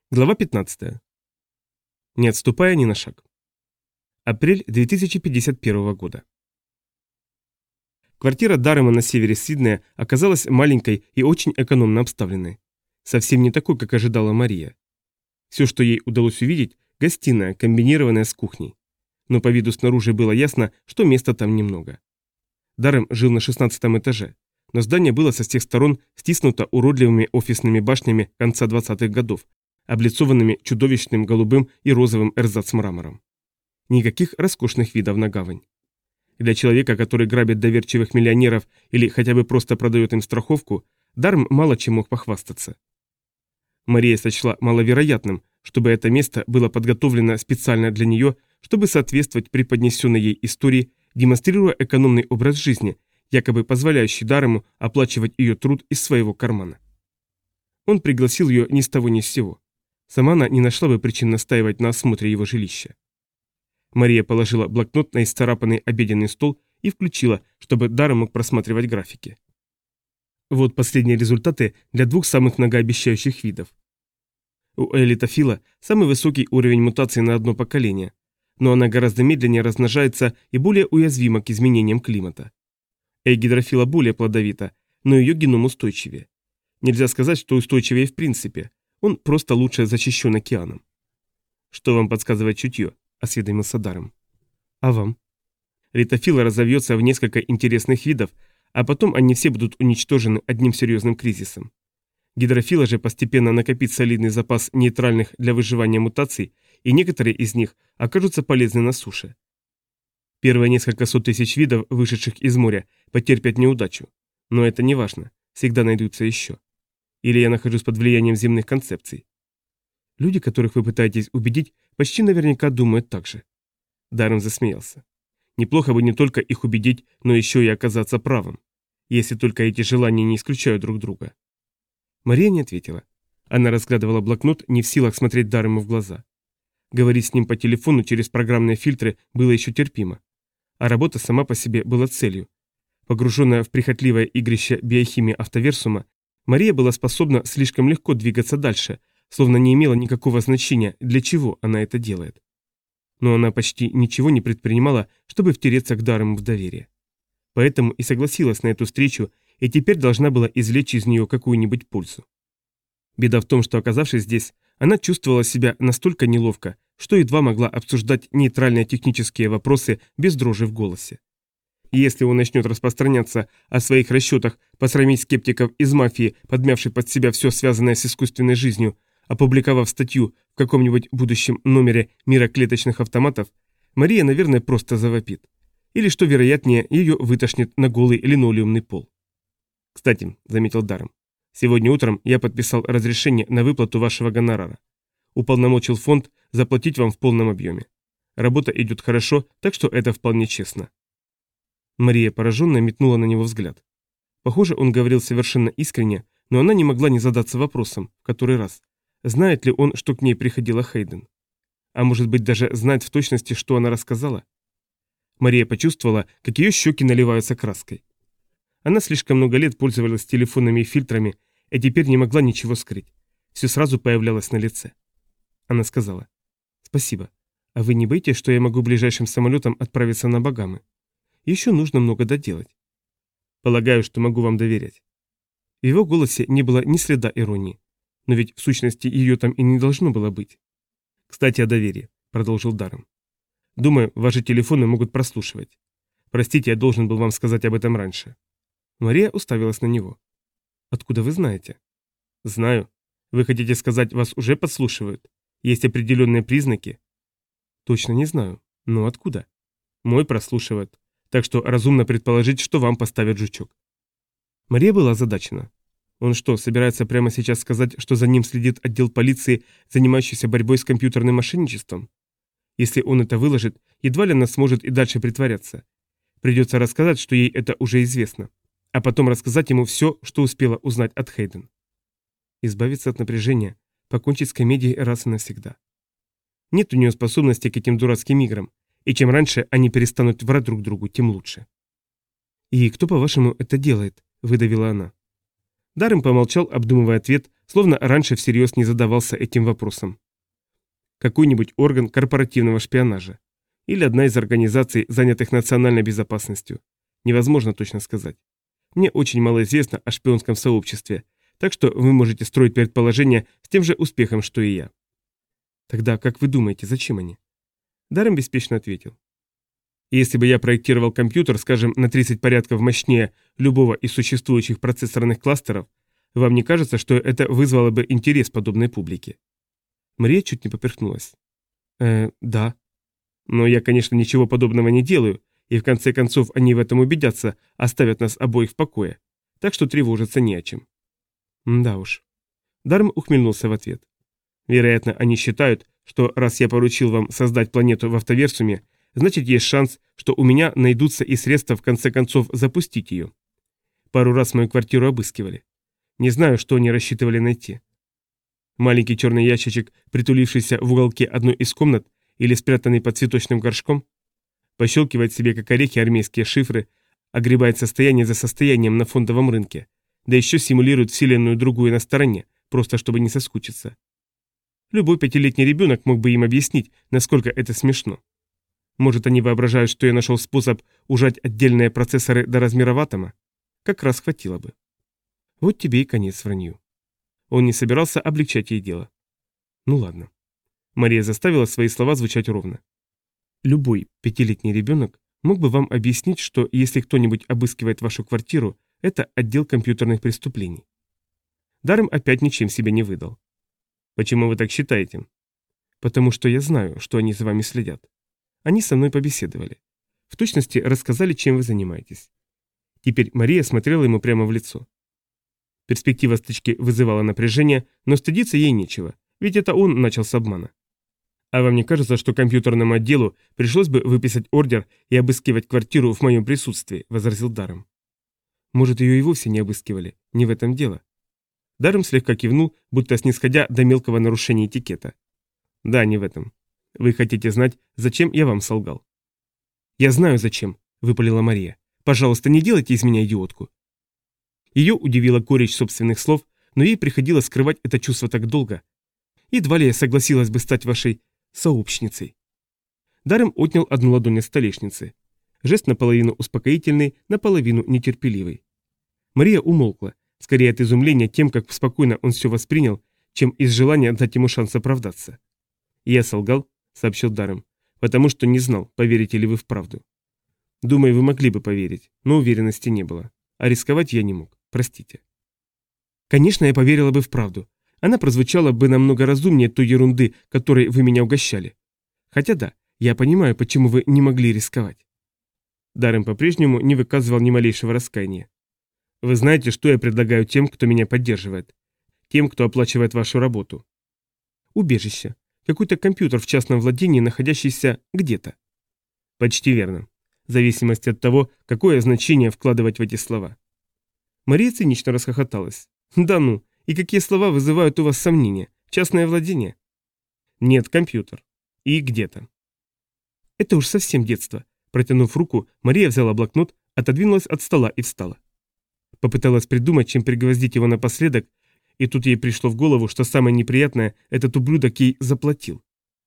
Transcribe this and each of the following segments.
Глава 15. Не отступая ни на шаг. Апрель 2051 года. Квартира Даррема на севере Сиднея оказалась маленькой и очень экономно обставленной. Совсем не такой, как ожидала Мария. Все, что ей удалось увидеть, гостиная, комбинированная с кухней. Но по виду снаружи было ясно, что места там немного. Даррем жил на 16 этаже, но здание было со всех сторон стиснуто уродливыми офисными башнями конца 20-х годов, облицованными чудовищным голубым и розовым эрзац-мрамором. Никаких роскошных видов на гавань. Для человека, который грабит доверчивых миллионеров или хотя бы просто продает им страховку, Даррем мало чем мог похвастаться. Мария сочла маловероятным, чтобы это место было подготовлено специально для нее, чтобы соответствовать преподнесенной ей истории, демонстрируя экономный образ жизни, якобы позволяющий Даррему оплачивать ее труд из своего кармана. Он пригласил ее ни с того ни с сего. Сама она не нашла бы причин настаивать на осмотре его жилища. Мария положила блокнот на исцарапанный обеденный стол и включила, чтобы Даррем мог просматривать графики. Вот последние результаты для двух самых многообещающих видов. У элитофила самый высокий уровень мутаций на одно поколение, но она гораздо медленнее размножается и более уязвима к изменениям климата. Гидрофила более плодовита, но ее геном устойчивее. Нельзя сказать, что устойчивее в принципе. Он просто лучше защищен океаном. «Что вам подсказывает чутье?» – осведомился Даррем. «А вам?» Литофила разовьется в несколько интересных видов, а потом они все будут уничтожены одним серьезным кризисом. Гидрофила же постепенно накопит солидный запас нейтральных для выживания мутаций, и некоторые из них окажутся полезны на суше. Первые несколько сот тысяч видов, вышедших из моря, потерпят неудачу. Но это не важно, всегда найдутся еще. Или я нахожусь под влиянием земных концепций? Люди, которых вы пытаетесь убедить, почти наверняка думают так же. Даррем засмеялся. Неплохо бы не только их убедить, но еще и оказаться правым. Если только эти желания не исключают друг друга. Мария не ответила. Она разглядывала блокнот, не в силах смотреть Даррему в глаза. Говорить с ним по телефону через программные фильтры было еще терпимо. А работа сама по себе была целью. Погруженная в прихотливое игрище биохимии автоверсума, Мария была способна слишком легко двигаться дальше, словно не имела никакого значения, для чего она это делает. Но она почти ничего не предпринимала, чтобы втереться к Даррему в доверие. Поэтому и согласилась на эту встречу, и теперь должна была извлечь из нее какую-нибудь пользу. Беда в том, что, оказавшись здесь, она чувствовала себя настолько неловко, что едва могла обсуждать нейтральные технические вопросы без дрожи в голосе. И если он начнет распространяться о своих расчетах, посрамить скептиков из мафии, подмявших под себя все связанное с искусственной жизнью, опубликовав статью в каком-нибудь будущем номере «Мира клеточных автоматов», Мария, наверное, просто завопит. Или, что вероятнее, ее вытошнит на голый линолеумный пол. «Кстати», — заметил Даррем, — «сегодня утром я подписал разрешение на выплату вашего гонорара. Уполномочил фонд заплатить вам в полном объеме. Работа идет хорошо, так что это вполне честно». Мария, пораженная, метнула на него взгляд. Похоже, он говорил совершенно искренне, но она не могла не задаться вопросом, в который раз. Знает ли он, что к ней приходила Хейден? А может быть, даже знает в точности, что она рассказала? Мария почувствовала, как ее щеки наливаются краской. Она слишком много лет пользовалась телефонными фильтрами и теперь не могла ничего скрыть. Все сразу появлялось на лице. Она сказала: «Спасибо. А вы не боитесь, что я могу ближайшим самолетом отправиться на Багамы? Еще нужно много доделать. Полагаю, что могу вам доверять». В его голосе не было ни следа иронии. Но ведь в сущности ее там и не должно было быть. «Кстати, о доверии», — продолжил Даррем. «Думаю, ваши телефоны могут прослушивать. Простите, я должен был вам сказать об этом раньше». Мария уставилась на него. «Откуда вы знаете?» «Знаю. Вы хотите сказать, вас уже подслушивают? Есть определенные признаки?» «Точно не знаю. Но откуда?» «Мой прослушивают. Так что разумно предположить, что вам поставят жучок». Мария была озадачена. Он что, собирается прямо сейчас сказать, что за ним следит отдел полиции, занимающийся борьбой с компьютерным мошенничеством? Если он это выложит, едва ли она сможет и дальше притворяться. Придется рассказать, что ей это уже известно. А потом рассказать ему все, что успела узнать от Хейден. Избавиться от напряжения, покончить с комедией раз и навсегда. Нет у нее способности к этим дурацким играм, и чем раньше они перестанут врать друг другу, тем лучше. «И кто, по-вашему, это делает?» – выдавила она. Даррем помолчал, обдумывая ответ, словно раньше всерьез не задавался этим вопросом. Какой-нибудь орган корпоративного шпионажа. Или одна из организаций, занятых национальной безопасностью. Невозможно точно сказать. Мне очень мало известно о шпионском сообществе, так что вы можете строить предположения с тем же успехом, что и я. Тогда, как вы думаете, зачем они? Даррем беспечно ответил. Если бы я проектировал компьютер, скажем, на 30 порядков мощнее любого из существующих процессорных кластеров, вам не кажется, что это вызвало бы интерес подобной публике? Мария чуть не поперхнулась. Да. Но я, конечно, ничего подобного не делаю, и в конце концов они в этом убедятся, оставят нас обоих в покое. Так что тревожиться не о чем. Да уж. Даррем ухмыльнулся в ответ. Вероятно, они считают, что раз я поручил вам создать планету в автоверсуме, значит есть шанс, что у меня найдутся и средства в конце концов запустить ее. Пару раз мою квартиру обыскивали. Не знаю, что они рассчитывали найти. Маленький черный ящичек, притулившийся в уголке одной из комнат или спрятанный под цветочным горшком, пощелкивает себе как орехи армейские шифры, огребает состояние за состоянием на фондовом рынке, да еще симулирует вселенную другую на стороне, просто чтобы не соскучиться. Любой 5-летний ребенок мог бы им объяснить, насколько это смешно. Может, они воображают, что я нашел способ ужать отдельные процессоры до размера атома? Как раз хватило бы. Вот тебе и конец вранью. Он не собирался облегчать ей дело. Ну ладно. Мария заставила свои слова звучать ровно. Любой 5-летний ребенок мог бы вам объяснить, что если кто-нибудь обыскивает вашу квартиру, это отдел компьютерных преступлений. Даррем опять ничем себя не выдал. Почему вы так считаете? Потому что я знаю, что они за вами следят. Они со мной побеседовали. В точности рассказали, чем вы занимаетесь. Теперь Мария смотрела ему прямо в лицо. Перспектива стычки вызывала напряжение, но стыдиться ей нечего, ведь это он начал с обмана. А вам не кажется, что компьютерному отделу пришлось бы выписать ордер и обыскивать квартиру в моем присутствии, возразил Даррем. Может, ее и вовсе не обыскивали, не в этом дело. Даррем слегка кивнул, будто снисходя до мелкого нарушения этикета. Да, не в этом. Вы хотите знать, зачем я вам солгал? Я знаю, зачем, выпалила Мария. Пожалуйста, не делайте из меня идиотку. Ее удивила горечь собственных слов, но ей приходилось скрывать это чувство так долго. Едва ли я согласилась бы стать вашей сообщницей. Даррем отнял одну ладонь от столешницы. Жест наполовину успокоительный, наполовину нетерпеливый. Мария умолкла, скорее от изумления тем, как спокойно он все воспринял, чем из желания дать ему шанс оправдаться. «Я солгал», — сообщил Даррем, — «потому что не знал, поверите ли вы в правду. Думаю, вы могли бы поверить, но уверенности не было. А рисковать я не мог. Простите». «Конечно, я поверила бы в правду. Она прозвучала бы намного разумнее той ерунды, которой вы меня угощали. Хотя да, я понимаю, почему вы не могли рисковать». Даррем по-прежнему не выказывал ни малейшего раскаяния. «Вы знаете, что я предлагаю тем, кто меня поддерживает? Тем, кто оплачивает вашу работу?» «Убежище. Какой-то компьютер в частном владении, находящийся где-то». «Почти верно. В зависимости от того, какое значение вкладывать в эти слова». Мария цинично расхохоталась. «Да ну, и какие слова вызывают у вас сомнения? Частное владение?» «Нет, компьютер. И где-то». «Это уж совсем детство». Протянув руку, Мария взяла блокнот, отодвинулась от стола и встала. Попыталась придумать, чем пригвоздить его напоследок, и тут ей пришло в голову, что самое неприятное, этот ублюдок ей заплатил.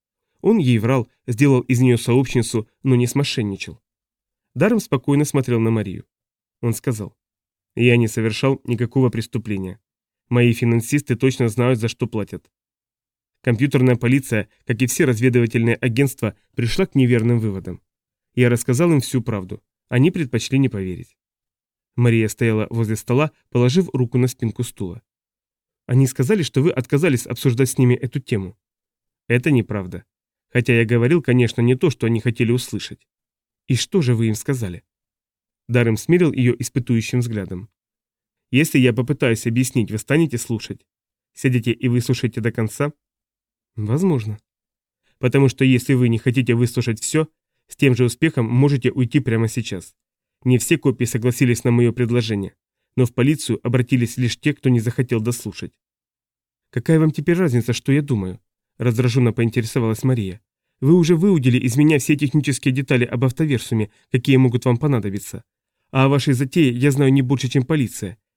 Он ей врал, сделал из нее сообщницу, но не смошенничал. Даррем спокойно смотрел на Марию. Он сказал: «Я не совершал никакого преступления. Мои финансисты точно знают, за что платят». Компьютерная полиция, как и все разведывательные агентства, пришла к неверным выводам. Я рассказал им всю правду. Они предпочли не поверить. Мария стояла возле стола, положив руку на спинку стула. «Они сказали, что вы отказались обсуждать с ними эту тему». «Это неправда. Хотя я говорил, конечно, не то, что они хотели услышать». «И что же вы им сказали?» Даррем смерил ее испытующим взглядом. «Если я попытаюсь объяснить, вы станете слушать? Сядете и выслушаете до конца?» «Возможно». «Потому что если вы не хотите выслушать все, с тем же успехом можете уйти прямо сейчас. Не все копии согласились на мое предложение, но в полицию обратились лишь те, кто не захотел дослушать». «Какая вам теперь разница, что я думаю?» – раздраженно поинтересовалась Мария. «Вы уже выудили из меня все технические детали об автоверсуме, какие могут вам понадобиться. А о вашей затее я знаю не больше, чем полиция.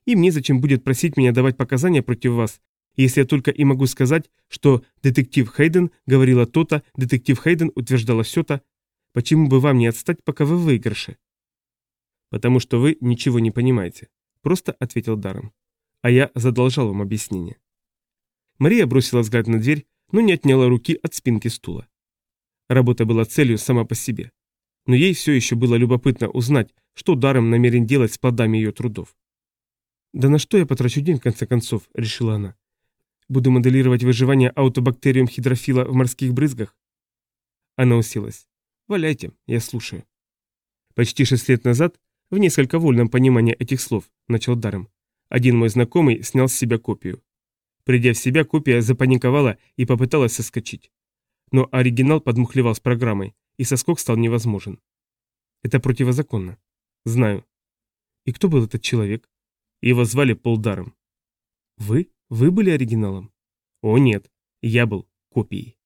Им незачем будет просить меня давать показания против вас, если я только и могу сказать, что детектив Хейден говорила то-то, детектив Хейден утверждала сё-то. Почему бы вам не отстать, пока вы в выигрыше? Потому что вы ничего не понимаете, просто ответил Даррен. А я задолжал вам объяснение. Мария бросила взгляд на дверь, но не отняла руки от спинки стула. Работа была целью сама по себе. Но ей все еще было любопытно узнать, что Даррен намерен делать с плодами ее трудов. «Да на что я потрачу день, в конце концов?» – решила она. «Буду моделировать выживание аутобактериум хидрофила в морских брызгах?» Она уселась. «Валяйте, я слушаю». Почти 6 лет назад, в несколько вольном понимании этих слов, начал Даррен, один мой знакомый снял с себя копию. Придя в себя, копия запаниковала и попыталась соскочить. Но оригинал подмухлевал с программой, и соскок стал невозможен. Это противозаконно. Знаю. И кто был этот человек? Его звали Пол Даррен. Вы? Вы были оригиналом? О нет, я был копией.